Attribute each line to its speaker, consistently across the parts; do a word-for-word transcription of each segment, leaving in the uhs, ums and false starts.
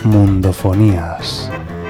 Speaker 1: Mundofonías.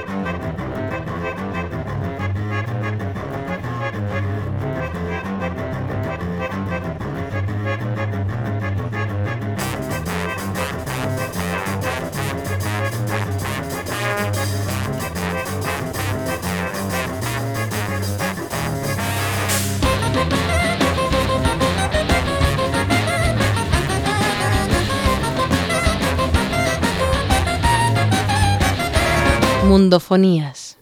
Speaker 2: Mundofonías.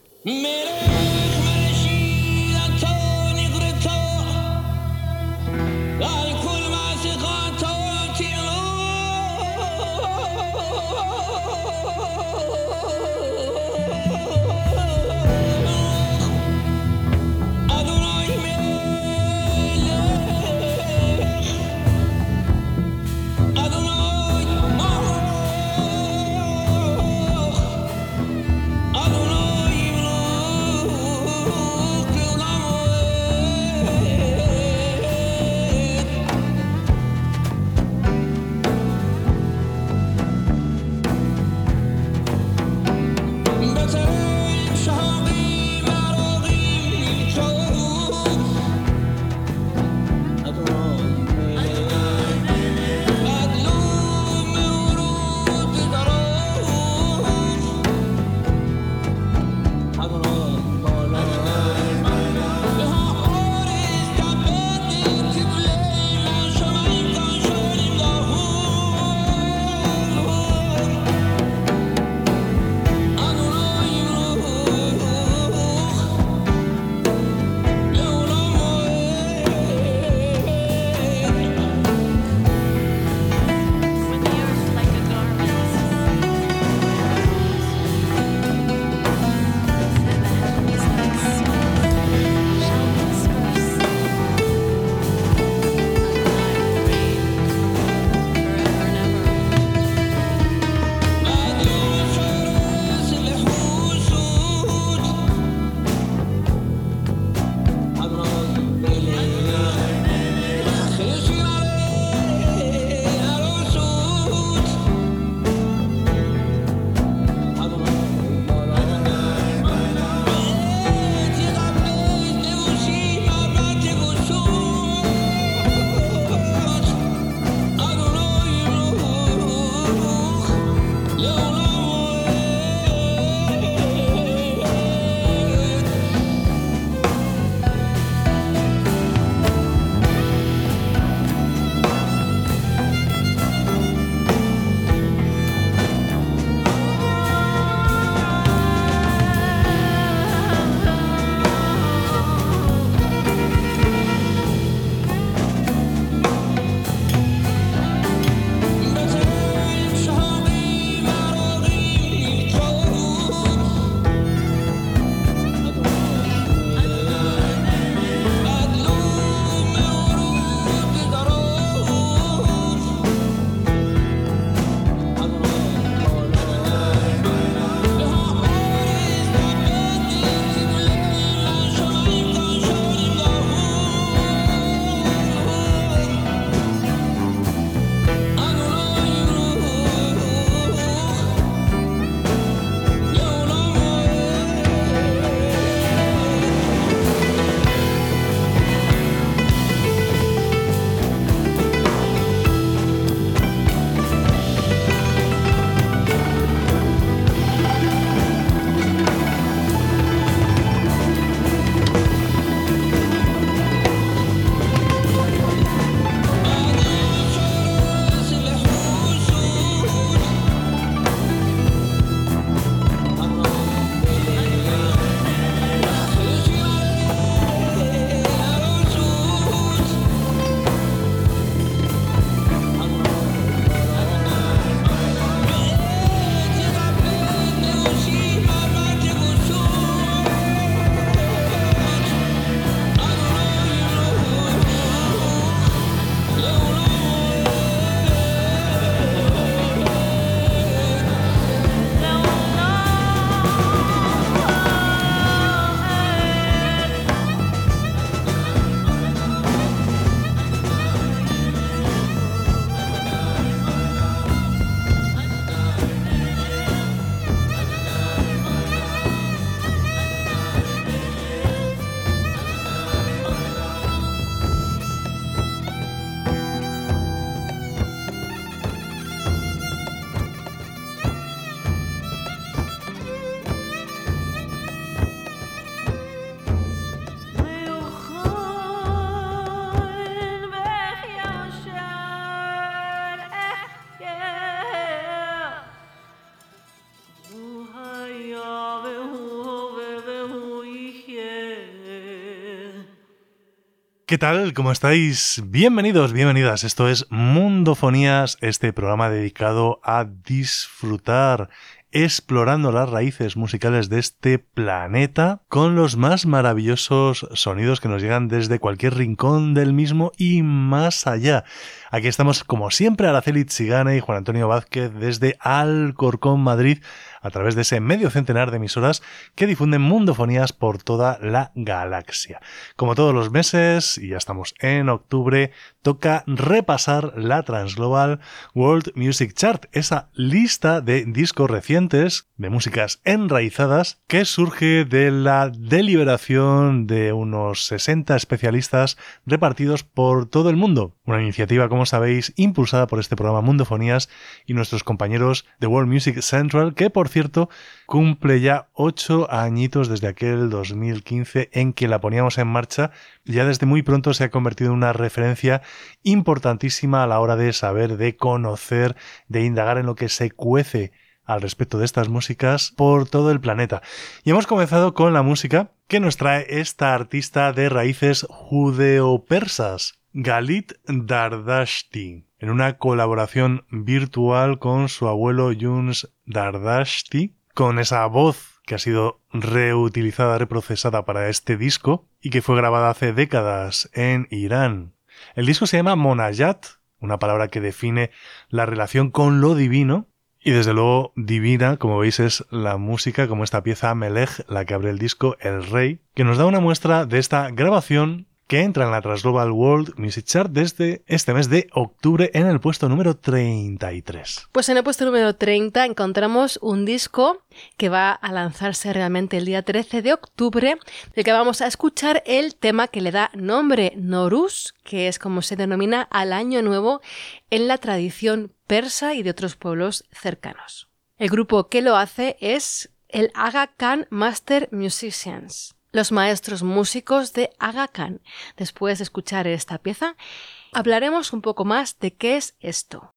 Speaker 1: ¿Qué tal? ¿Cómo estáis? Bienvenidos, bienvenidas. Esto es Mundofonías, este programa dedicado a disfrutar, explorando las raíces musicales de este planeta con los más maravillosos sonidos que nos llegan desde cualquier rincón del mismo y más allá. Aquí estamos, como siempre, Araceli Tzigane y Juan Antonio Vázquez desde Alcorcón, Madrid, a través de ese medio centenar de emisoras que difunden mundofonías por toda la galaxia. Como todos los meses, y ya estamos en octubre, toca repasar la Transglobal World Music Chart, esa lista de discos recientes, de músicas enraizadas, que surge de la deliberación de unos sesenta especialistas repartidos por todo el mundo. Una iniciativa, como sabéis, impulsada por este programa Mundofonías y nuestros compañeros de World Music Central, que por cierto cumple ya ocho añitos desde aquel dos mil quince en que la poníamos en marcha. Ya desde muy pronto se ha convertido en una referencia importantísima a la hora de saber, de conocer, de indagar en lo que se cuece al respecto de estas músicas por todo el planeta. Y hemos comenzado con la música que nos trae esta artista de raíces judeo-persas, Galit Dardashti, en una colaboración virtual con su abuelo Yuns Dardashti, con esa voz que ha sido reutilizada, reprocesada para este disco y que fue grabada hace décadas en Irán. El disco se llama Monayat, una palabra que define la relación con lo divino, y desde luego divina, como veis, es la música, como esta pieza Melech, la que abre el disco, El Rey, que nos da una muestra de esta grabación que entra en la Transglobal World Music Chart desde este mes de octubre en el puesto número treinta y tres.
Speaker 2: Pues en el puesto número treinta encontramos un disco que va a lanzarse realmente el día trece de octubre, del que vamos a escuchar el tema que le da nombre, Nowruz, que es como se denomina al Año Nuevo en la tradición persa y de otros pueblos cercanos. El grupo que lo hace es el Aga Khan Master Musicians, los maestros músicos de Aga Khan. Después de escuchar esta pieza, hablaremos un poco más de qué es esto.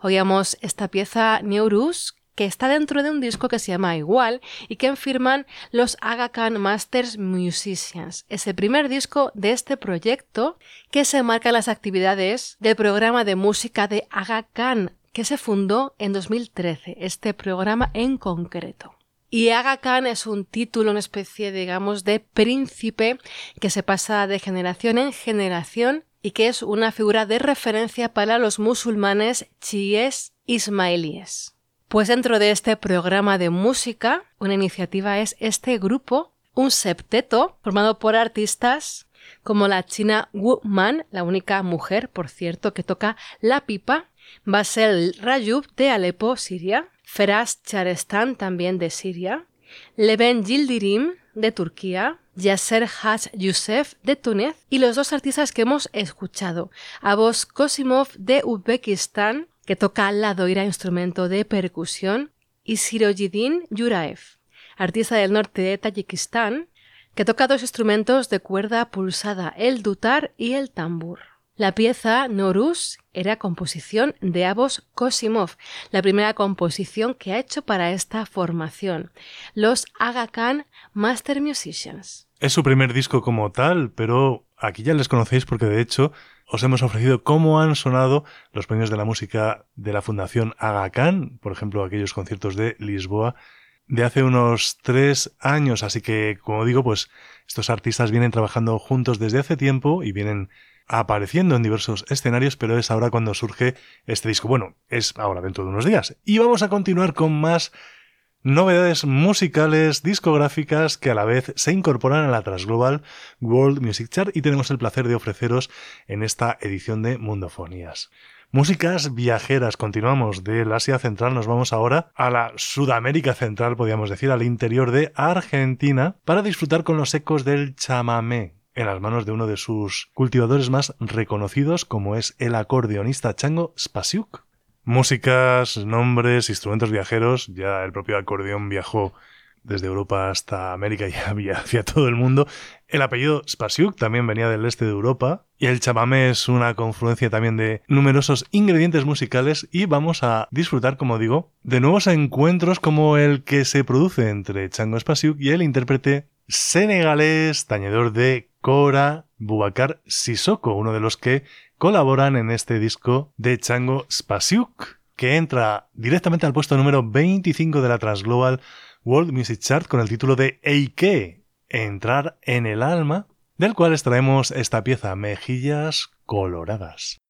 Speaker 2: Oíamos esta pieza Neurus, que está dentro de un disco que se llama igual y que firman los Aga Khan Masters Musicians, ese primer disco de este proyecto que se marca en las actividades del programa de música de Aga Khan, que se fundó en dos mil trece, este programa en concreto. Y Aga Khan es un título, una especie, digamos, de príncipe que se pasa de generación en generación y que es una figura de referencia para los musulmanes chiíes ismaelíes. Pues dentro de este programa de música, una iniciativa es este grupo, un septeto formado por artistas como la china Wu Man, la única mujer, por cierto, que toca la pipa, Basel Rayub de Alepo, Siria, Feras Charestan, también de Siria, Leven Yildirim de Turquía, Yasser Haj Youssef de Túnez y los dos artistas que hemos escuchado, Abos Kosimov de Uzbekistán, que toca la doira, instrumento de percusión, y Sirojiddin Yuraev, artista del norte de Tayikistán, que toca dos instrumentos de cuerda pulsada, el dutar y el tambur. La pieza Noruz era composición de Abos Kosimov, la primera composición que ha hecho para esta formación, los Aga Khan Master Musicians.
Speaker 1: Es su primer disco como tal, pero aquí ya les conocéis porque de hecho os hemos ofrecido cómo han sonado los premios de la música de la Fundación Aga Khan, por ejemplo, aquellos conciertos de Lisboa de hace unos tres años. Así que, como digo, pues estos artistas vienen trabajando juntos desde hace tiempo y vienen apareciendo en diversos escenarios, pero es ahora cuando surge este disco. Bueno, es ahora dentro de unos días. Y vamos a continuar con más novedades musicales, discográficas, que a la vez se incorporan a la Transglobal World Music Chart y tenemos el placer de ofreceros en esta edición de Mundofonías. Músicas viajeras, continuamos del Asia Central, nos vamos ahora a la Sudamérica Central, podríamos decir, al interior de Argentina, para disfrutar con los ecos del chamamé, en las manos de uno de sus cultivadores más reconocidos, como es el acordeonista Chango Spasiuk. Músicas, nombres, instrumentos viajeros, ya el propio acordeón viajó desde Europa hasta América y hacia todo el mundo. El apellido Spasiuk también venía del este de Europa y el chamamé es una confluencia también de numerosos ingredientes musicales y vamos a disfrutar, como digo, de nuevos encuentros como el que se produce entre Chango Spasiuk y el intérprete senegalés, tañedor de kora, Boubacar Sissoko, uno de los que colaboran en este disco de Chango Spasiuk, que entra directamente al puesto número veinticinco de la Transglobal World Music Chart con el título de Eike, Entrar en el alma, del cual extraemos esta pieza, Mejillas Coloradas.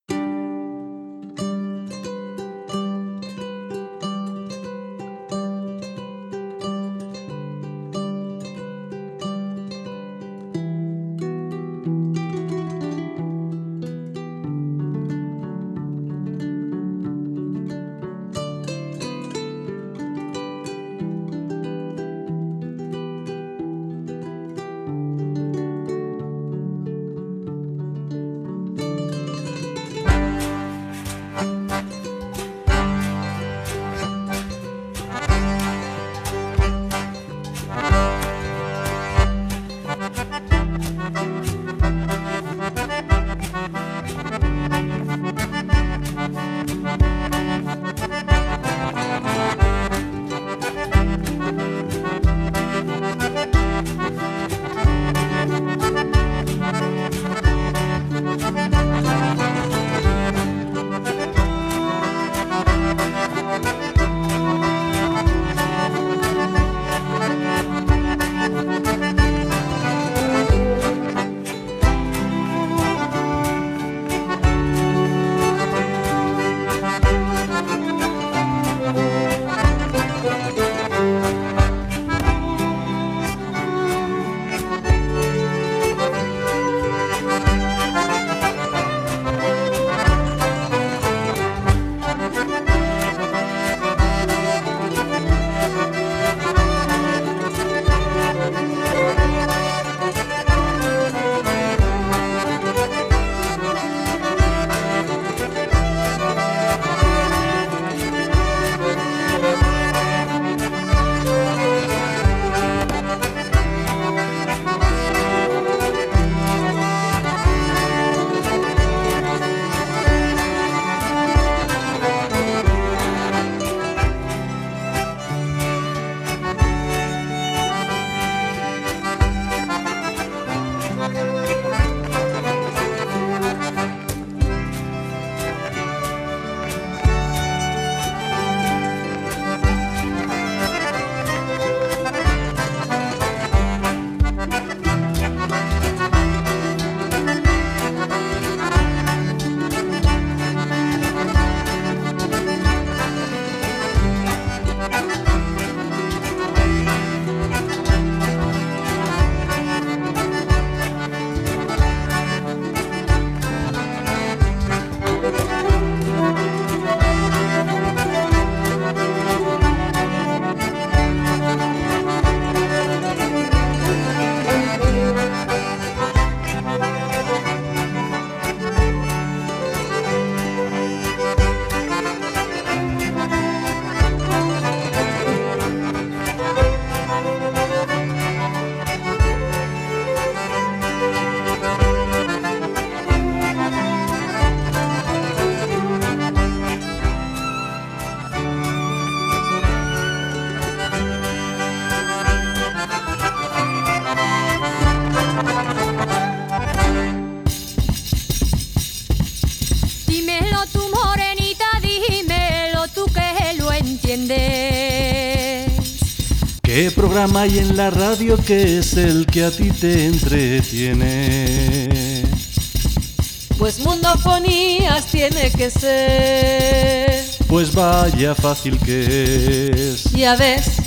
Speaker 1: ¿Qué programa hay en la radio que es el que a ti te entretiene?
Speaker 2: Pues Mundofonías tiene que ser.
Speaker 1: Pues vaya fácil que es.
Speaker 2: Ya ves.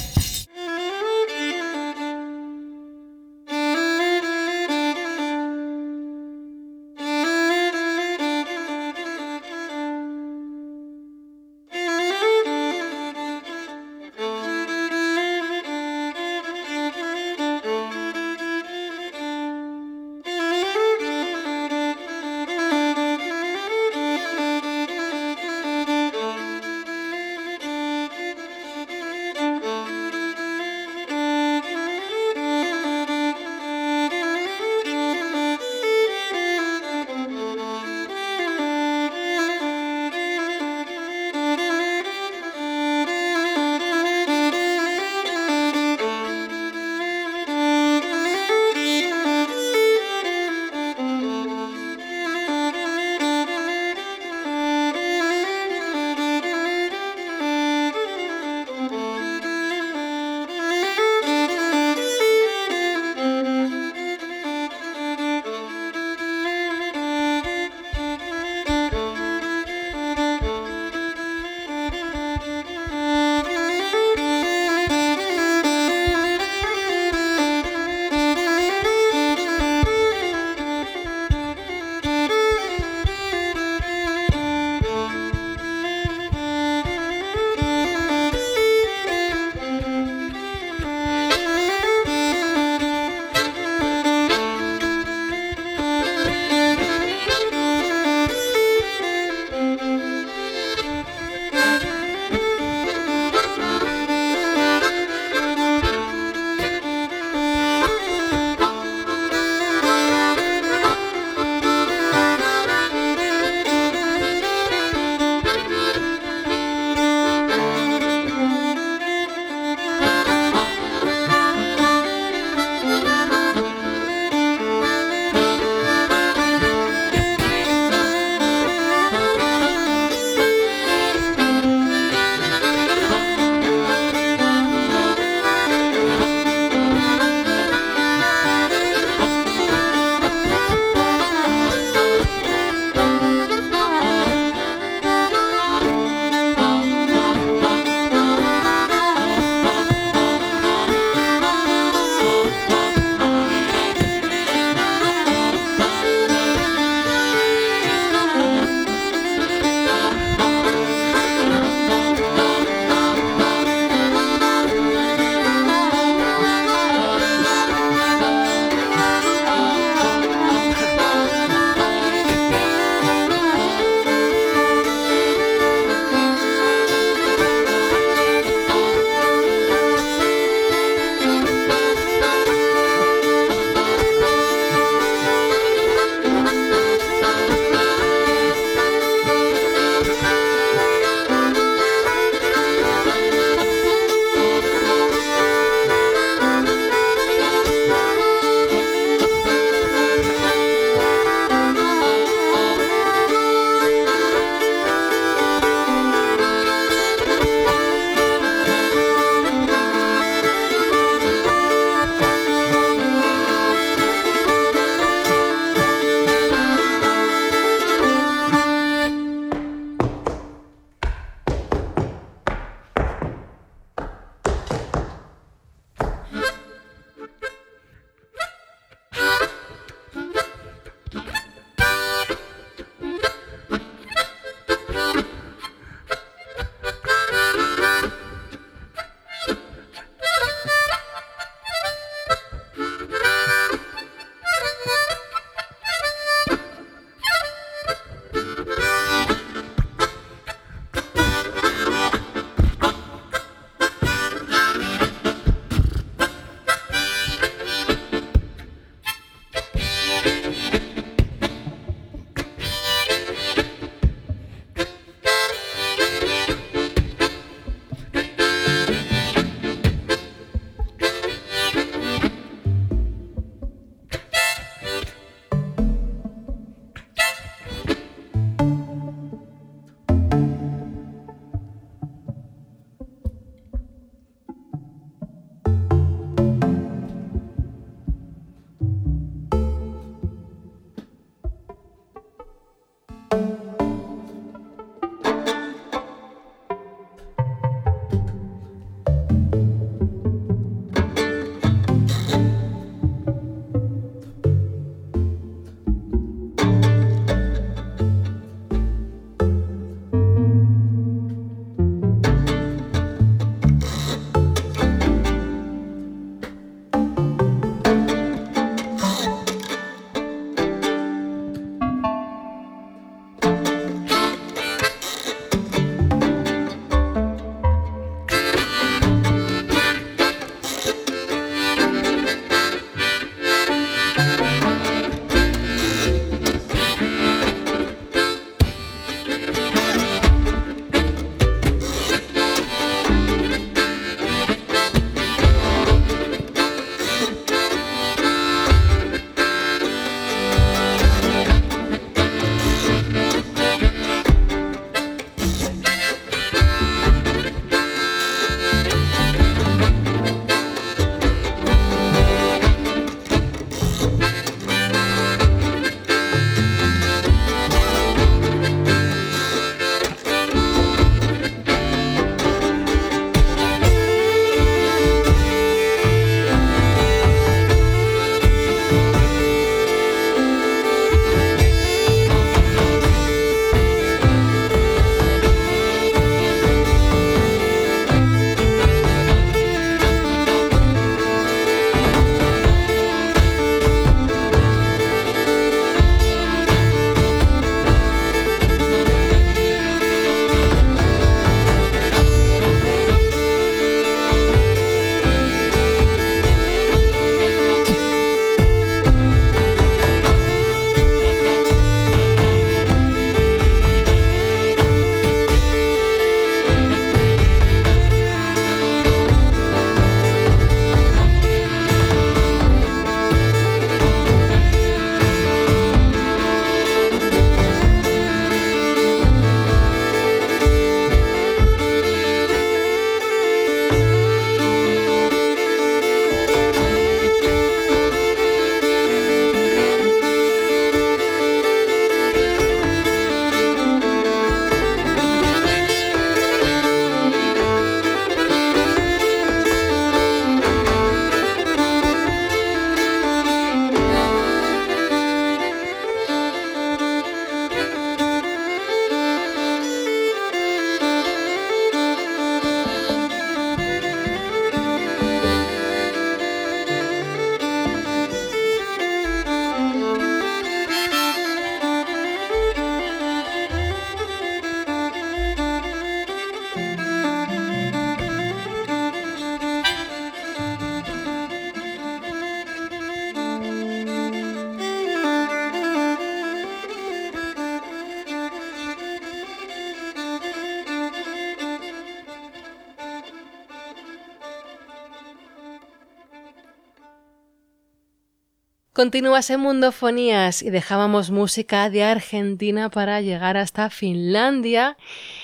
Speaker 2: Continúas en Mundofonías y dejábamos música de Argentina para llegar hasta Finlandia.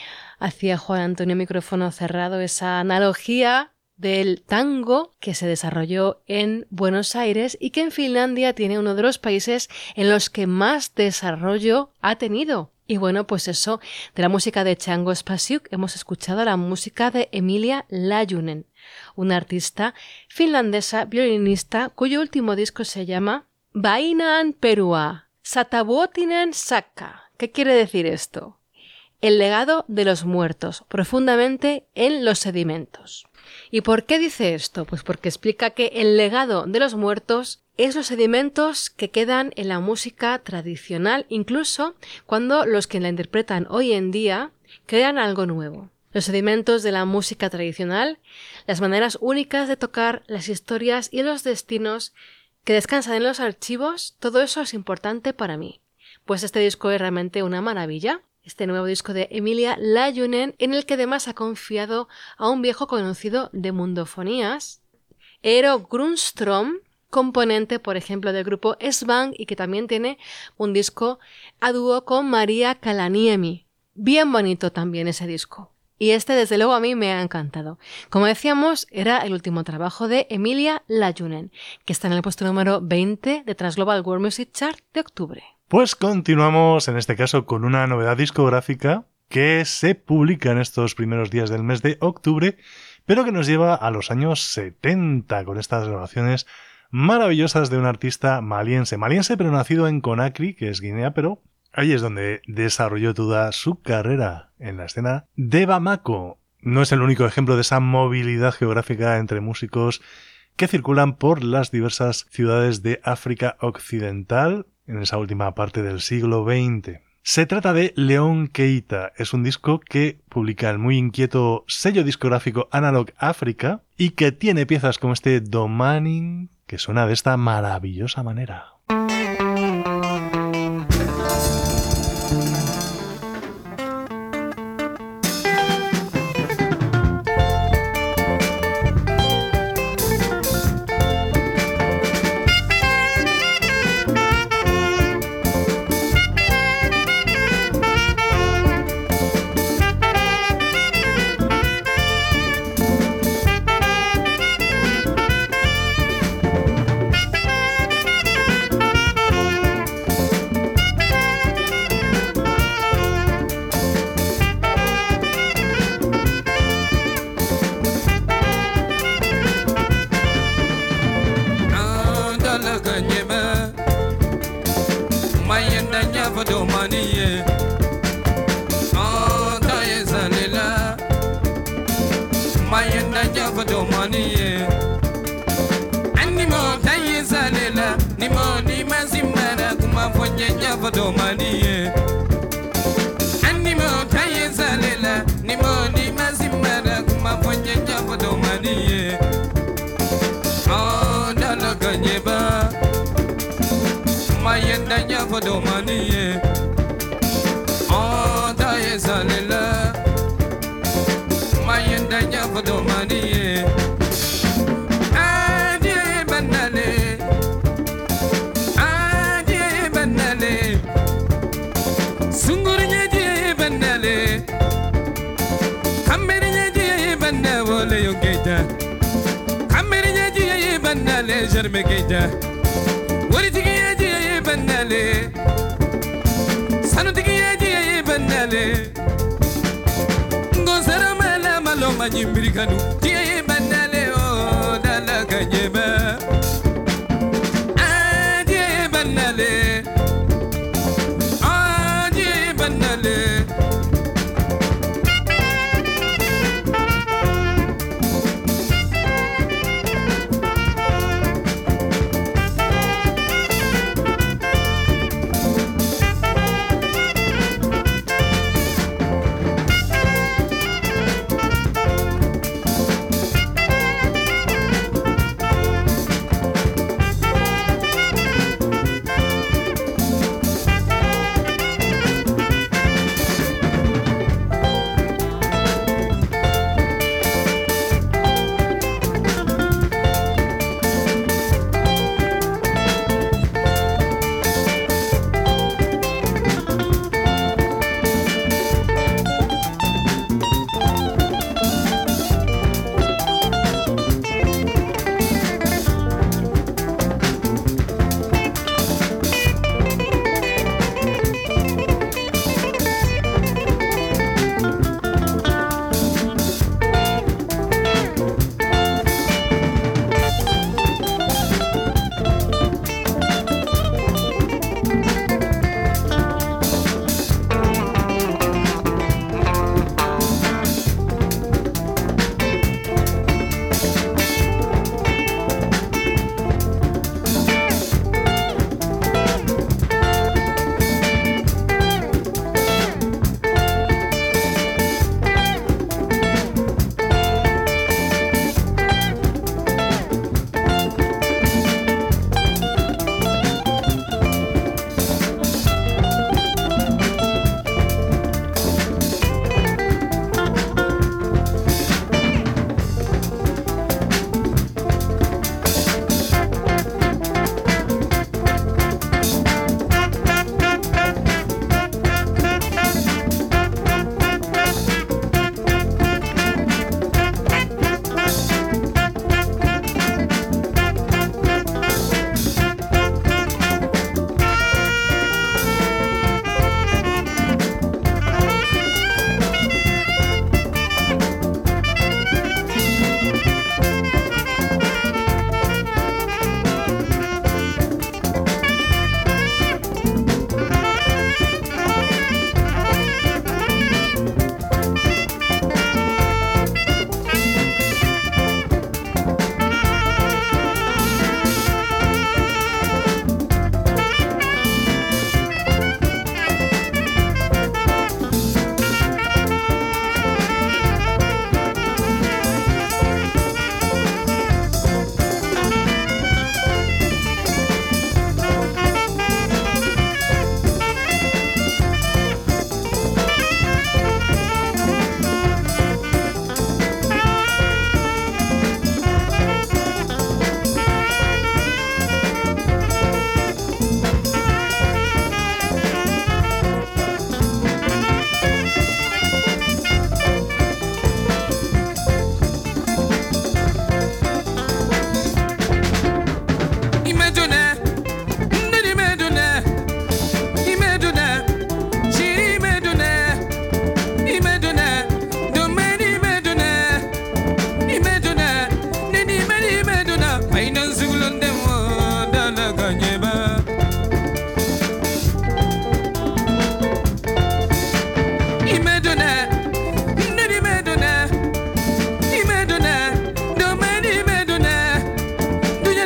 Speaker 2: Hacía Juan Antonio micrófono cerrado esa analogía del tango que se desarrolló en Buenos Aires y que en Finlandia tiene uno de los países en los que más desarrollo ha tenido. Y bueno, pues eso, de la música de Django Spasiuk hemos escuchado la música de Emilia Laajunen, una artista finlandesa violinista cuyo último disco se llama Vainaan perua, satavuotinen sakka. ¿Qué quiere decir esto? El legado de los muertos, profundamente en los sedimentos. ¿Y por qué dice esto? Pues porque explica que el legado de los muertos es los sedimentos que quedan en la música tradicional, incluso cuando los que la interpretan hoy en día crean algo nuevo. Los sedimentos de la música tradicional, las maneras únicas de tocar, las historias y los destinos que descansan en los archivos, todo eso es importante para mí. Pues este disco es realmente una maravilla. Este nuevo disco de Emilia Laajunen, en el que además ha confiado a un viejo conocido de Mundofonías, Eero Grundström, componente, por ejemplo, del grupo S-Bang y que también tiene un disco a dúo con Maria Kalaniemi. Bien bonito también ese disco. Y este, desde luego, a mí me ha encantado. Como decíamos, era el último trabajo de Emilia Laajunen, que está en el puesto número veinte de Trans Global World Music Chart de octubre.
Speaker 1: Pues continuamos, en este caso, con una novedad discográfica que se publica en estos primeros días del mes de octubre, pero que nos lleva a los años setenta con estas grabaciones maravillosas de un artista maliense. Maliense, pero nacido en Conakry, que es Guinea, pero ahí es donde desarrolló toda su carrera en la escena de Bamako. No es el único ejemplo de esa movilidad geográfica entre músicos que circulan por las diversas ciudades de África Occidental en esa última parte del siglo veinte. Se trata de Leon Keita. Es un disco que publica el muy inquieto sello discográfico Analog Africa y que tiene piezas como este Domaning, que suena de esta maravillosa manera.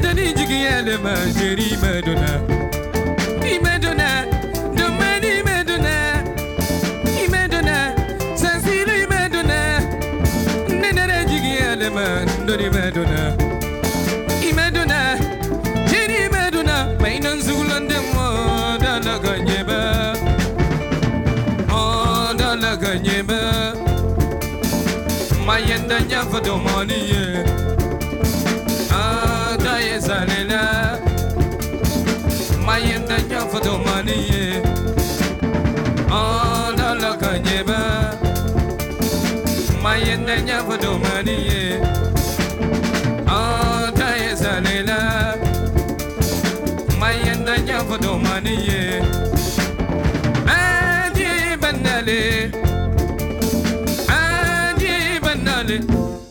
Speaker 3: Madonna jigiyale ma jeri Madonna I Madonna domani Madonna I Madonna sansili Madonna nenere jigiyale ma dori Madonna I Madonna jeri Madonna mainan zulande mo dala ganyeba oh dala ganyeba mayenda nyafa domani ye ah daye zalela mayenda nyafa domani ye ah dala ganyeba mayenda nyafa domani ye ah daye zalela mayenda nyafa domani ye adi banale adi banale.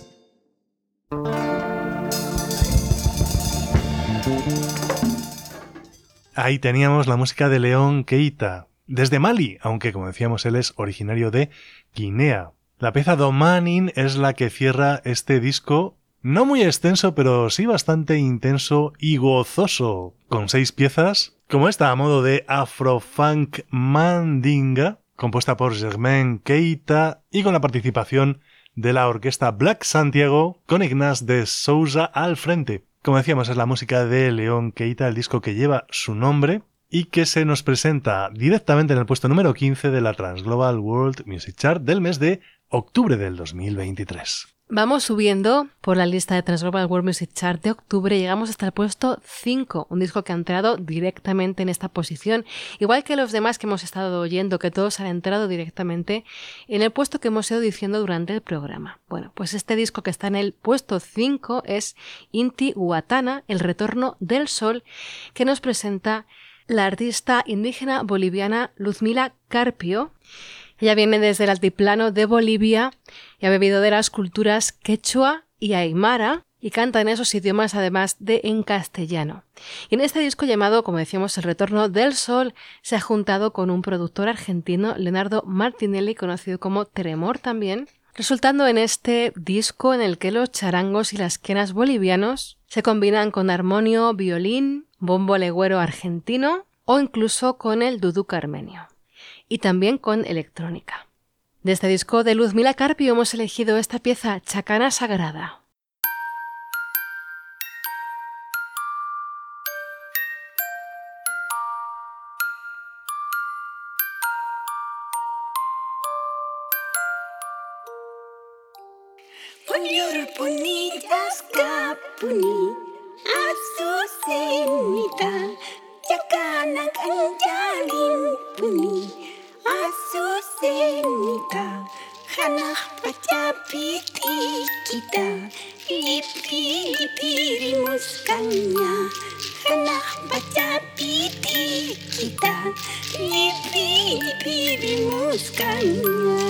Speaker 1: Ahí teníamos la música de Leon Keita, desde Mali, aunque como decíamos él es originario de Guinea. La pieza Domanin es la que cierra este disco, no muy extenso, pero sí bastante intenso y gozoso, con seis piezas, como esta a modo de Afrofunk Mandinga, compuesta por Germain Keita y con la participación de la orquesta Black Santiago, con Ignace de Souza al frente. Como decíamos, es la música de Leon Keita, el disco que lleva su nombre y que se nos presenta directamente en el puesto número quince de la Transglobal World Music Chart del mes de octubre del dos mil veintitrés.
Speaker 2: Vamos subiendo por la lista de Transglobal World Music Chart de octubre, llegamos hasta el puesto cinco, un disco que ha entrado directamente en esta posición, igual que los demás que hemos estado oyendo, que todos han entrado directamente en el puesto que hemos ido diciendo durante el programa. Bueno, pues este disco que está en el puesto cinco es Intihuatana, el retorno del sol, que nos presenta la artista indígena boliviana Luzmila Carpio. Ella viene desde el altiplano de Bolivia y ha bebido de las culturas quechua y aymara y canta en esos idiomas además de en castellano. Y en este disco llamado, como decíamos, El Retorno del Sol, se ha juntado con un productor argentino, Leonardo Martinelli, conocido como Tremor también, resultando en este disco en el que los charangos y las quenas bolivianos se combinan con armonio, violín, bombo legüero argentino o incluso con el duduk armenio. Y también con electrónica. De este disco de Luzmila Carpio hemos elegido esta pieza Chacana Sagrada.
Speaker 4: Azucenita, hanah baca piti kita, lipi lipi rimuskannya. Hanah baca piti kita, lipi lipi rimuskannya.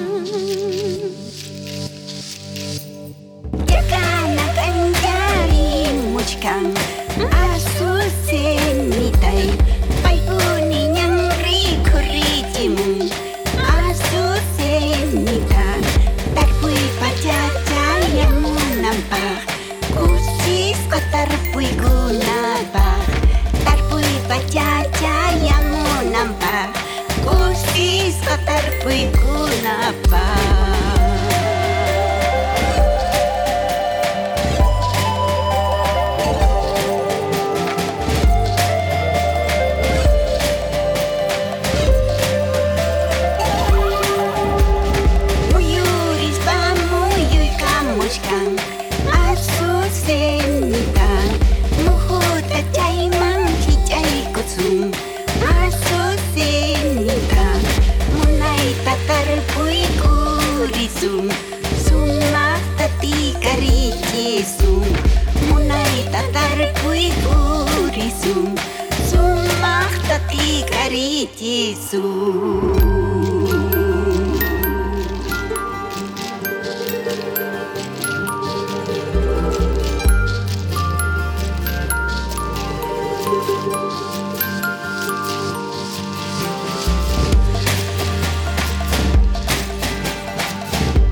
Speaker 4: Jangan akan jari muskan, azucenita, pai puni yang rikurijimu. Azucenita, tak pui baca cahayamu nampak, usis kau terpui gunabak. Tak pui baca cahayamu nampak, usis kau terpui gunabak. Azucenita, muhuta cai mangki cai kusum. Azucenita, munai tatar pui kurisum. Sumak tati kari cisum. Munai tatar pui kurisum. Sumak tati kari cisum.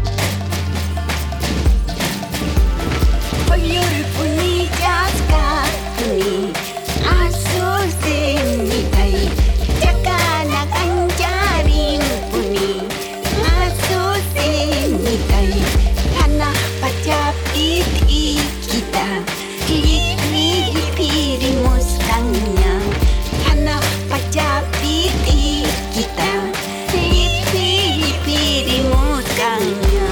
Speaker 4: Voglio ripuni jasca Lipi lipi mustangnya Tanah pajabiti kita Lipi lipi mustangnya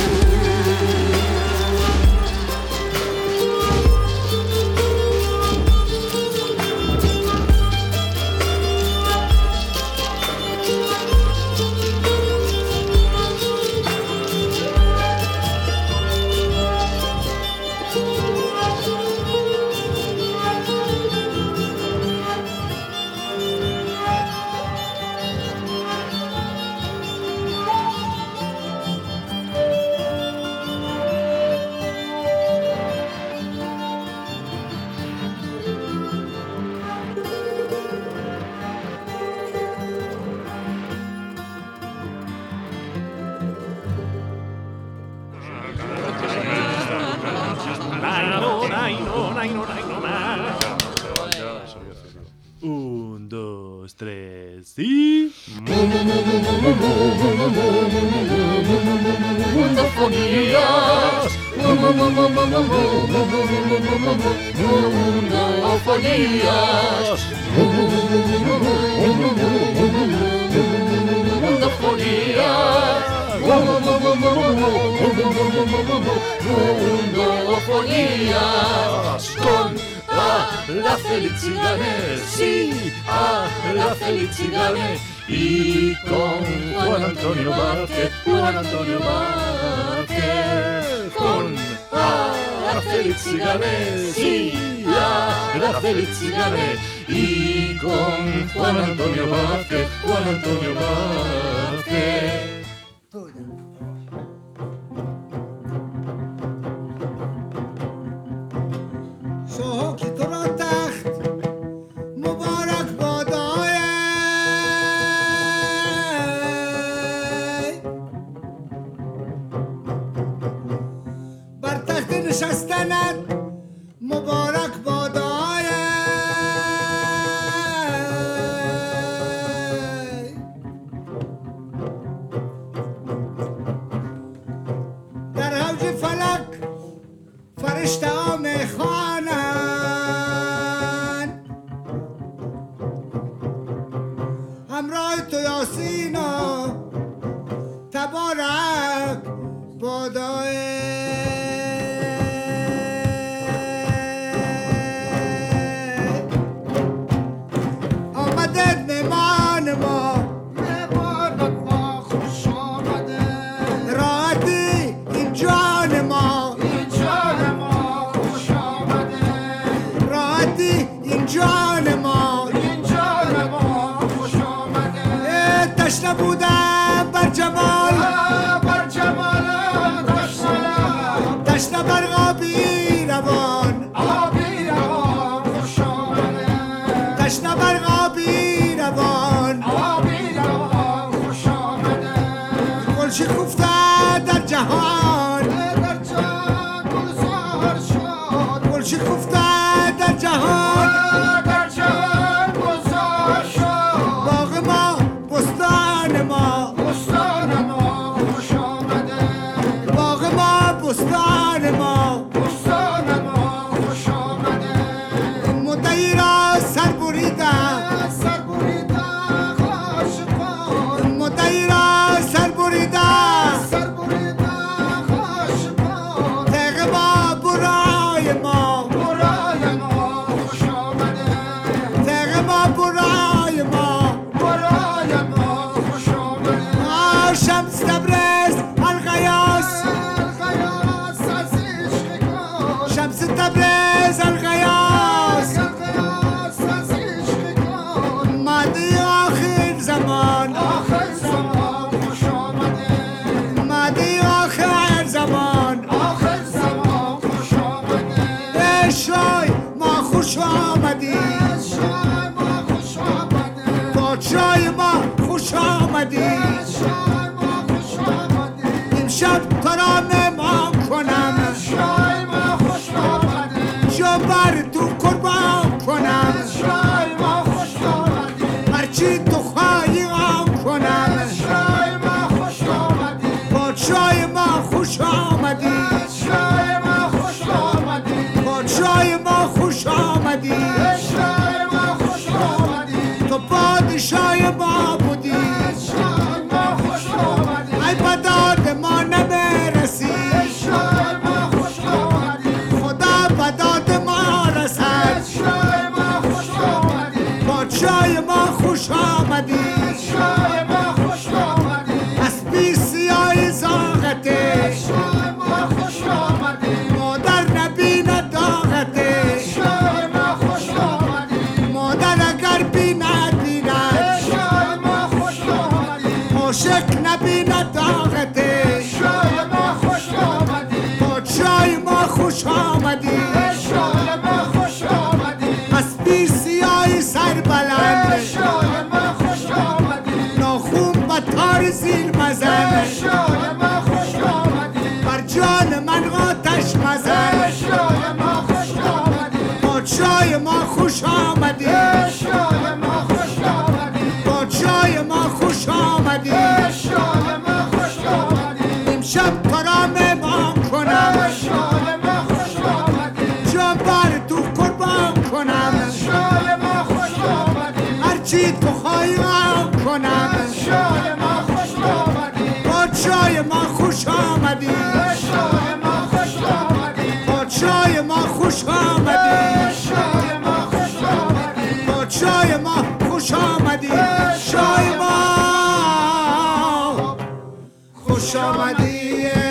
Speaker 5: Un, dos, tres y...
Speaker 6: Mundofonías, mundofonías, mundofonías, con a la Felicidades, sí, a la Felicidades, y con Juan Antonio Vázquez, Juan Antonio Vázquez, con a la Felicidades, sí, a la Felicidades, y con Juan Antonio Vázquez, Juan Antonio Vázquez.
Speaker 7: شوکی تو را تخت مبارک بادای بر تخت نشستنت مبارک بادای در حوض فلک فرشته ها میخوانند همراه تو یاسینا تبارک بادای آمدد مهمان ما مهمان ما خوش آمده راحتی این جان ما این جان ما خوش آمده راحتی این جان ما این جان ما خوش آمده تشنه بودم بر جمال بر جمال تشنه تشنه بر آبی روان آبی روان خوش آمده تشنه بر آبی روان آبی روان خوش آمده گلشی گفته در جهان در جهان گلزار شد گلشی گفته در جهان در جهان گلزار شد باغ ما بستان ما بستان ما خوش آمده باغ ما بستان ما بستان ما خوش آمده مدعی را سر بریده سر بریده عاشقان مدعی را سر بریده سر بریده عاشقان تق ما برای ما برای ما خوش آمده تق ما برای ما برای ما خوش آمده آه شمس تبریز الغیاس الغیاس از عشق کن شمس تبریز الغیاس الغیاس از عشق کن مهدی آخر زمان آخر زمان خوش آمده مهدی آخر زمان آخر زمان خوش آمده شای ما خوش آمدی شای ما خوش آمده پادشای ما خوش آمدی شای ما خوش آمدی امشب تو را مهمان کنم شای ما خوش آمده جو بر تو قربان کنم شای ما خوش آمدی هرچی تو خواهی آن کنم شای ما خوش آمدی پادشای ما خوش آمدی شای ما خوش آمدی پادشای آمدی شاه ما خوش آمدی تو پادشاه ما بودی شاه ما خوش آمدی ای بداد ما نمیرسی شاه ما خوش آمدی خدا بداد ما رسد شاه ما خوش آمدی پادشاه ما خوش آمدی شاه ما خوش آمدی اسبی سیاه زاغته شاه ما خوش آمدی مادر نبیند داغته شاه ما خوش آمدی مادر اگر بیند بیند شاه ما خوش آمدی عاشق نبیند داغته شاه ما خوش آمدی پادشاه ما خوش آمدی شاه ما خوش آمدی اسبی سیاه سر بلند شاه ما خوش آمدی ناخون با تار زیر مزن شاه ما خوش آمدی بر جان من آتش مزن شاه ما خوش آمدی پادشاه ما خوش آمدی شاه ما خوش آمدی پادشاه ما خوش آمدی شاه ما خوش آمدی امشب تو را مهمان کنم شاه ما خوش آمدی جان بر تو قربان کنم شاه ما خوش آمدی هرچی تو خواهی آن کنم شاه ما خوش آمدی پادشاه ما خوش آمدی شاه ما خوش آمدی پادشاه ما خوش آمدی شاه ما خوش آمدی پادشاه ما خوش آمدی شاه ما خوش آمدی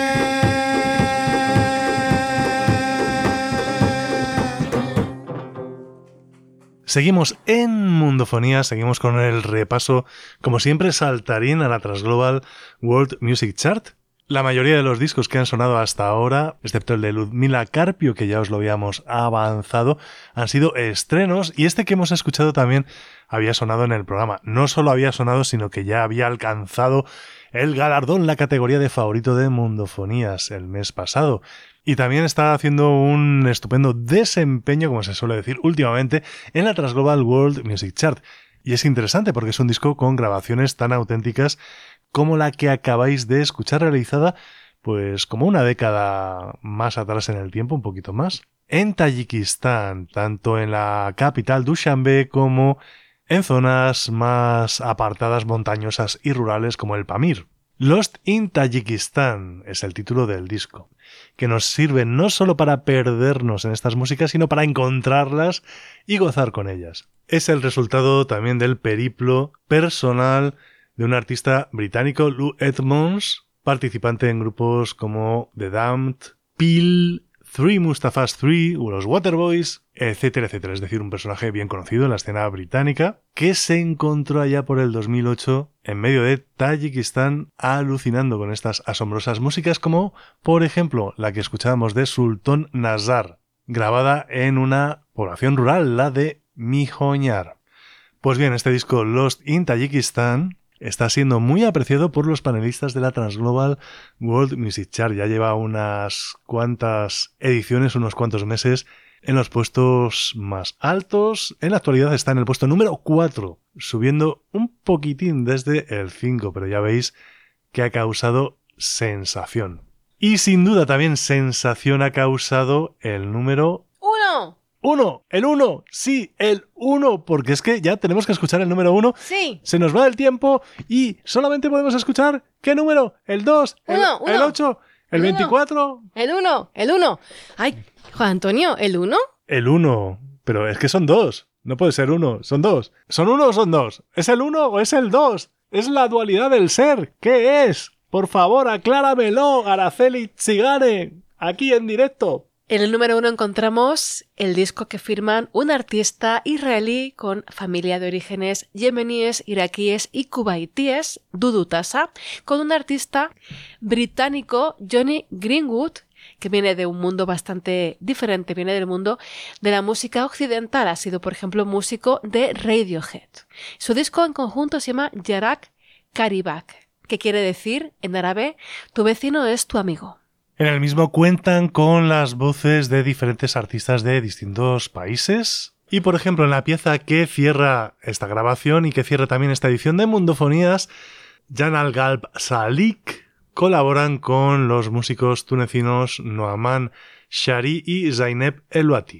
Speaker 1: Seguimos en Mundofonía, seguimos con el repaso, como siempre, saltarín a la Transglobal World Music Chart. La mayoría de los discos que han sonado hasta ahora, excepto el de Ludmila Carpio, que ya os lo habíamos avanzado, han sido estrenos, y este que hemos escuchado también había sonado en el programa. No solo había sonado, sino que ya había alcanzado el galardón, la categoría de favorito de Mundofonías el mes pasado. Y también está haciendo un estupendo desempeño, como se suele decir últimamente, en la Transglobal World Music Chart. Y es interesante porque es un disco con grabaciones tan auténticas como la que acabáis de escuchar, realizada pues como una década más atrás en el tiempo, un poquito más, en Tayikistán, tanto en la capital Dushanbe como en zonas más apartadas, montañosas y rurales como el Pamir. Lost in Tayikistán es el título del disco, que nos sirve no solo para perdernos en estas músicas, sino para encontrarlas y gozar con ellas. Es el resultado también del periplo personal de un artista británico, Lou Edmonds, participante en grupos como The Damned, Peel, Three Mustafas Three o los Waterboys, etcétera, etcétera. Es decir, un personaje bien conocido en la escena británica que se encontró allá por el dos mil ocho en medio de Tayikistán alucinando con estas asombrosas músicas, como por ejemplo la que escuchábamos de Sultan Nazar, grabada en una población rural, la de Mihoñar. Pues bien, este disco Lost in Tayikistán está siendo muy apreciado por los panelistas de la Transglobal World Music Chart. Ya lleva unas cuantas ediciones, unos cuantos meses en los puestos más altos. En la actualidad está en el puesto número cuatro, subiendo un poquitín desde el cinco, pero ya veis que ha causado sensación. Y sin duda también sensación ha causado el número
Speaker 2: ¡Uno!
Speaker 1: Uno, el uno, sí, el uno, porque es que ya tenemos que escuchar el número uno.
Speaker 2: Sí.
Speaker 1: Se nos va el tiempo y solamente podemos escuchar, ¿qué número? El dos, el,
Speaker 2: Uno, uno.
Speaker 1: el ocho, el,
Speaker 2: El uno.
Speaker 1: veinticuatro.
Speaker 2: El uno, el uno. Ay, Juan Antonio, ¿el uno?
Speaker 1: El uno, pero es que son dos, no puede ser uno, son dos. ¿Son uno o son dos? ¿Es el uno o es el dos? Es la dualidad del ser, ¿qué es? Por favor, acláramelo, Araceli Tsigane, aquí en directo.
Speaker 2: En el número uno encontramos el disco que firman un artista israelí con familia de orígenes yemeníes, iraquíes y cubaitíes, Dudu Tassa, con un artista británico, Johnny Greenwood, que viene de un mundo bastante diferente, viene del mundo de la música occidental. Ha sido, por ejemplo, músico de Radiohead. Su disco en conjunto se llama Yarak Karibak, que quiere decir, en árabe, tu vecino es tu amigo.
Speaker 1: En el mismo cuentan con las voces de diferentes artistas de distintos países. Y por ejemplo, en la pieza que cierra esta grabación y que cierra también esta edición de Mundofonías, Jan Al-Galb Salik colaboran con los músicos tunecinos Noaman Shari y Zaineb Elouati.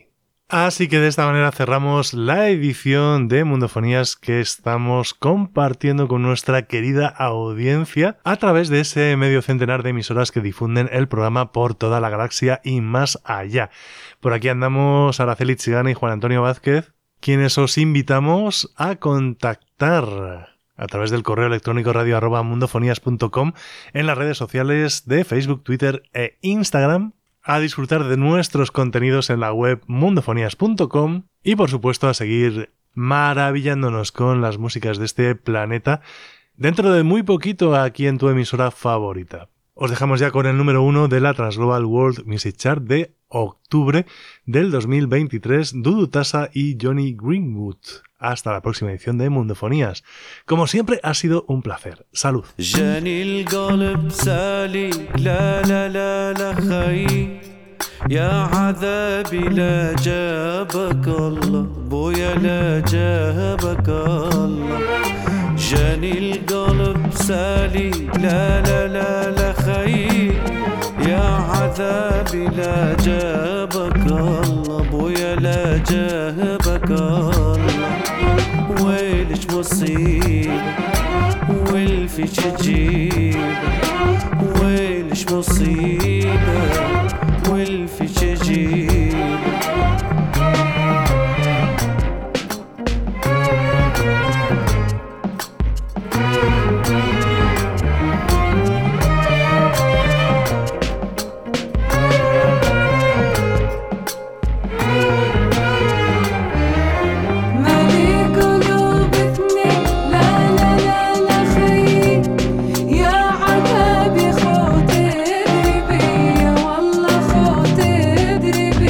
Speaker 1: Así que de esta manera cerramos la edición de Mundofonías que estamos compartiendo con nuestra querida audiencia a través de ese medio centenar de emisoras que difunden el programa por toda la galaxia y más allá. Por aquí andamos Araceli Chigana y Juan Antonio Vázquez, quienes os invitamos a contactar a través del correo electrónico radio arroba mundofonías punto com, en las redes sociales de Facebook, Twitter e Instagram, a disfrutar de nuestros contenidos en la web mundofonías punto com y por supuesto a seguir maravillándonos con las músicas de este planeta dentro de muy poquito aquí en tu emisora favorita. Os dejamos ya con el número uno de la Transglobal World Music Chart de octubre del dos mil veintitrés, Dudu Tasa y Johnny Greenwood. Hasta la próxima edición de Mundofonías. Como siempre, ha sido un placer. Salud.
Speaker 8: يا عذابي لا جابك الله بويا لا جابك الله جاني القلب سالي لا لا لا لا خير يا عذابي لا جابك الله بويا لا جابك الله ويلش مصيبة والفيش تجيب ويلش مصيبة والفيش تجيب
Speaker 9: خو تدري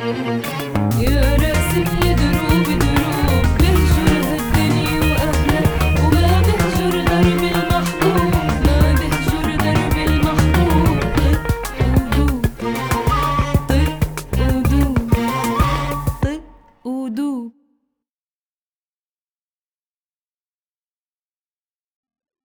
Speaker 7: Thank you.